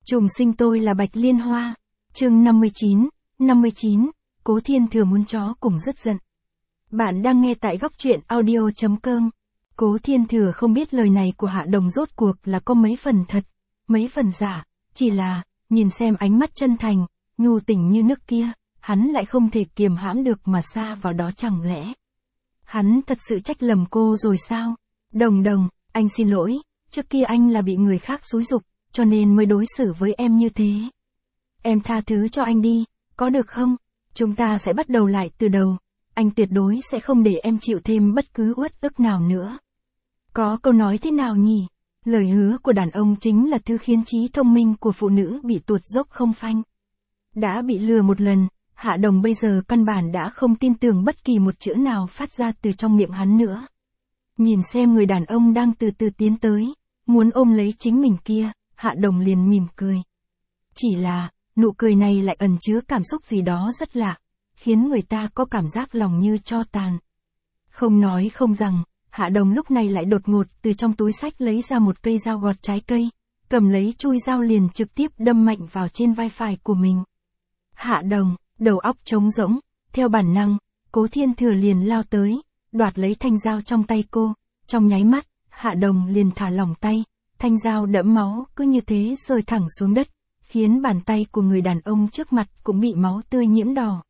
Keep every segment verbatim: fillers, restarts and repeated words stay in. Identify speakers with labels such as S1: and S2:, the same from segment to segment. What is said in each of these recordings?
S1: Trùng sinh tôi là Bạch Liên Hoa. Chương năm mươi chín, năm mươi chín, Cố Thiên Thừa muốn chó cùng dứt giận. Bạn đang nghe tại góc truyện audio chấm com. Cố Thiên Thừa không biết lời này của Hạ Đồng rốt cuộc là có mấy phần thật, mấy phần giả, chỉ là, nhìn xem ánh mắt chân thành, nhu tình như nước kia, hắn lại không thể kiềm hãm được mà sa vào đó chẳng lẽ. Hắn thật sự trách lầm cô rồi sao? Đồng Đồng, anh xin lỗi, trước kia anh là bị người khác xúi giục, cho nên mới đối xử với em như thế. Em tha thứ cho anh đi, có được không? Chúng ta sẽ bắt đầu lại từ đầu, anh tuyệt đối sẽ không để em chịu thêm bất cứ uất ức nào nữa. Có câu nói thế nào nhỉ? Lời hứa của đàn ông chính là thứ khiến trí thông minh của phụ nữ bị tuột dốc không phanh. Đã bị lừa một lần, Hạ Đồng bây giờ căn bản đã không tin tưởng bất kỳ một chữ nào phát ra từ trong miệng hắn nữa. Nhìn xem người đàn ông đang từ từ tiến tới, muốn ôm lấy chính mình kia, Hạ Đồng liền mỉm cười. Chỉ là, nụ cười này lại ẩn chứa cảm xúc gì đó rất lạ, khiến người ta có cảm giác lòng như tro tàn. Không nói không rằng, Hạ Đồng lúc này lại đột ngột từ trong túi xách lấy ra một cây dao gọt trái cây, cầm lấy chui dao liền trực tiếp đâm mạnh vào trên vai phải của mình. Hạ Đồng, đầu óc trống rỗng, theo bản năng, Cố Thiên Thừa liền lao tới, đoạt lấy thanh dao trong tay cô, trong nháy mắt, Hạ Đồng liền thả lỏng tay, thanh dao đẫm máu cứ như thế rơi thẳng xuống đất, khiến bàn tay của người đàn ông trước mặt cũng bị máu tươi nhiễm đỏ.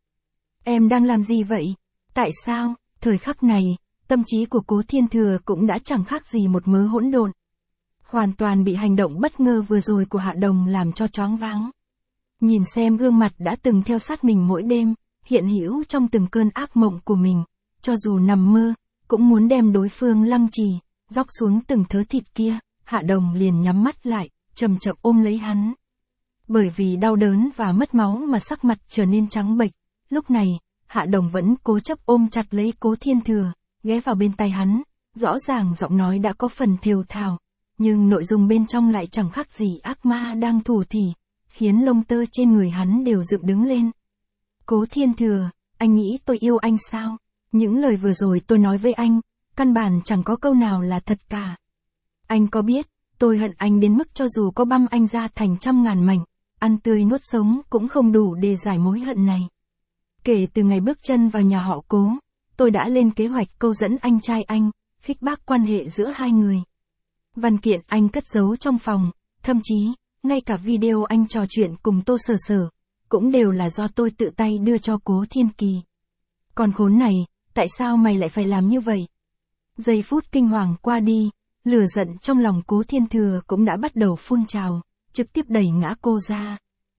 S1: Em đang làm gì vậy? Tại sao? Thời khắc này, tâm trí của Cố Thiên Thừa cũng đã chẳng khác gì một mớ hỗn độn. Hoàn toàn bị hành động bất ngờ vừa rồi của Hạ Đồng làm cho choáng váng. Nhìn xem gương mặt đã từng theo sát mình mỗi đêm, hiện hữu trong từng cơn ác mộng của mình, cho dù nằm mơ, cũng muốn đem đối phương lăng trì, róc xuống từng thớ thịt kia, Hạ Đồng liền nhắm mắt lại, chậm chậm ôm lấy hắn. Bởi vì đau đớn và mất máu mà sắc mặt trở nên trắng bệch, lúc này, Hạ Đồng vẫn cố chấp ôm chặt lấy Cố Thiên Thừa, ghé vào bên tai hắn, rõ ràng giọng nói đã có phần thều thào, nhưng nội dung bên trong lại chẳng khác gì ác ma đang thủ thỉ, khiến lông tơ trên người hắn đều dựng đứng lên. Cố Thiên Thừa, anh nghĩ tôi yêu anh sao? Những lời vừa rồi tôi nói với anh, căn bản chẳng có câu nào là thật cả. Anh có biết, tôi hận anh đến mức cho dù có băm anh ra thành trăm ngàn mảnh, ăn tươi nuốt sống cũng không đủ để giải mối hận này. Kể từ ngày bước chân vào nhà họ Cố, tôi đã lên kế hoạch câu dẫn anh trai anh, khích bác quan hệ giữa hai người. Văn kiện anh cất giấu trong phòng, thậm chí, ngay cả video anh trò chuyện cùng Tô Sở Sở, cũng đều là do tôi tự tay đưa cho Cố Thiên Kỳ. Còn khốn này, tại sao mày lại phải làm như vậy? Giây phút kinh hoàng qua đi, lửa giận trong lòng Cố Thiên Thừa cũng đã bắt đầu phun trào, trực tiếp đẩy ngã cô ra.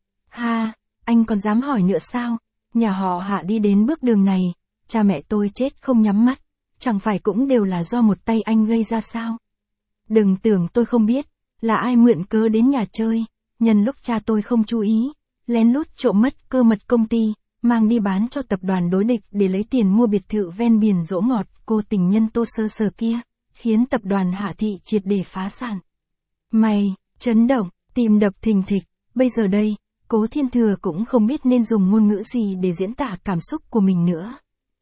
S1: Ha, anh còn dám hỏi nữa sao? Nhà họ Hạ đi đến bước đường này, cha mẹ tôi chết không nhắm mắt, chẳng phải cũng đều là do một tay anh gây ra sao? Đừng tưởng tôi không biết, là ai mượn cớ đến nhà chơi, nhân lúc cha tôi không chú ý, lén lút trộm mất cơ mật công ty, mang đi bán cho tập đoàn đối địch để lấy tiền mua biệt thự ven biển dỗ ngọt cô tình nhân Tô Sơ Sơ kia, khiến tập đoàn Hạ Thị triệt để phá sản. Mày, chấn động, tim đập thình thịch, bây giờ đây, Cố Thiên Thừa cũng không biết nên dùng ngôn ngữ gì để diễn tả cảm xúc của mình nữa.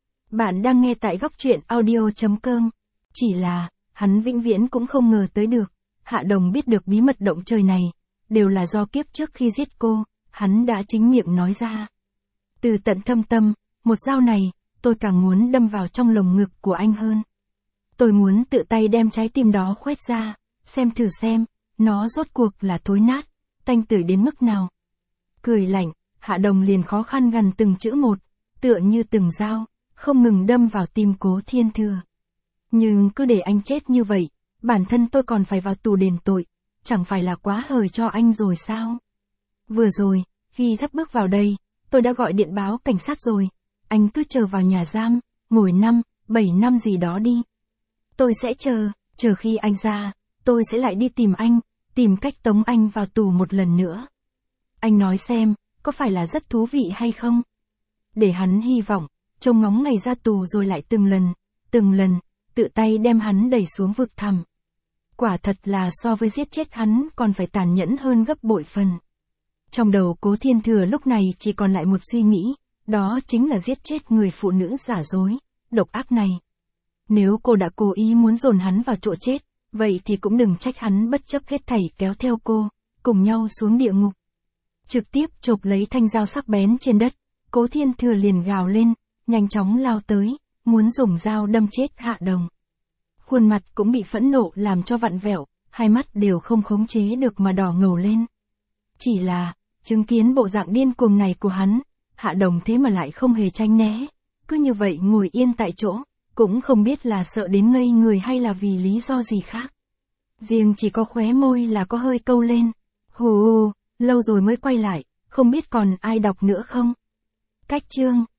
S1: Bạn đang nghe tại góc truyện audio chấm com. Chỉ là, hắn vĩnh viễn cũng không ngờ tới được, Hạ Đồng biết được bí mật động trời này, đều là do kiếp trước khi giết cô, hắn đã chính miệng nói ra. Từ tận thâm tâm, một dao này, tôi càng muốn đâm vào trong lồng ngực của anh hơn. Tôi muốn tự tay đem trái tim đó khoét ra, xem thử xem, nó rốt cuộc là thối nát, tanh tưởi đến mức nào. Cười lạnh, Hạ Đồng liền khó khăn gần từng chữ một, tựa như từng dao, không ngừng đâm vào tim Cố Thiên Thừa. Nhưng cứ để anh chết như vậy, bản thân tôi còn phải vào tù đền tội, chẳng phải là quá hời cho anh rồi sao? Vừa rồi, khi sắp bước vào đây, tôi đã gọi điện báo cảnh sát rồi, anh cứ chờ vào nhà giam, ngồi năm, bảy năm gì đó đi. Tôi sẽ chờ, chờ khi anh ra, tôi sẽ lại đi tìm anh, tìm cách tống anh vào tù một lần nữa. Anh nói xem, có phải là rất thú vị hay không? Để hắn hy vọng, trông ngóng ngày ra tù rồi lại từng lần, từng lần, tự tay đem hắn đẩy xuống vực thẳm. Quả thật là so với giết chết hắn còn phải tàn nhẫn hơn gấp bội phần. Trong đầu Cố Thiên Thừa lúc này chỉ còn lại một suy nghĩ, đó chính là giết chết người phụ nữ giả dối, độc ác này. Nếu cô đã cố ý muốn dồn hắn vào chỗ chết, vậy thì cũng đừng trách hắn bất chấp hết thảy kéo theo cô, cùng nhau xuống địa ngục. Trực tiếp chộp lấy thanh dao sắc bén trên đất, Cố Thiên Thừa liền gào lên, nhanh chóng lao tới, muốn dùng dao đâm chết Hạ Đồng. Khuôn mặt cũng bị phẫn nộ làm cho vặn vẹo, hai mắt đều không khống chế được mà đỏ ngầu lên. Chỉ là, chứng kiến bộ dạng điên cuồng này của hắn, Hạ Đồng thế mà lại không hề tranh né, cứ như vậy ngồi yên tại chỗ, cũng không biết là sợ đến ngây người hay là vì lý do gì khác. Riêng chỉ có khóe môi là có hơi câu lên. Hù, lâu rồi mới quay lại, không biết còn ai đọc nữa không? Cách chương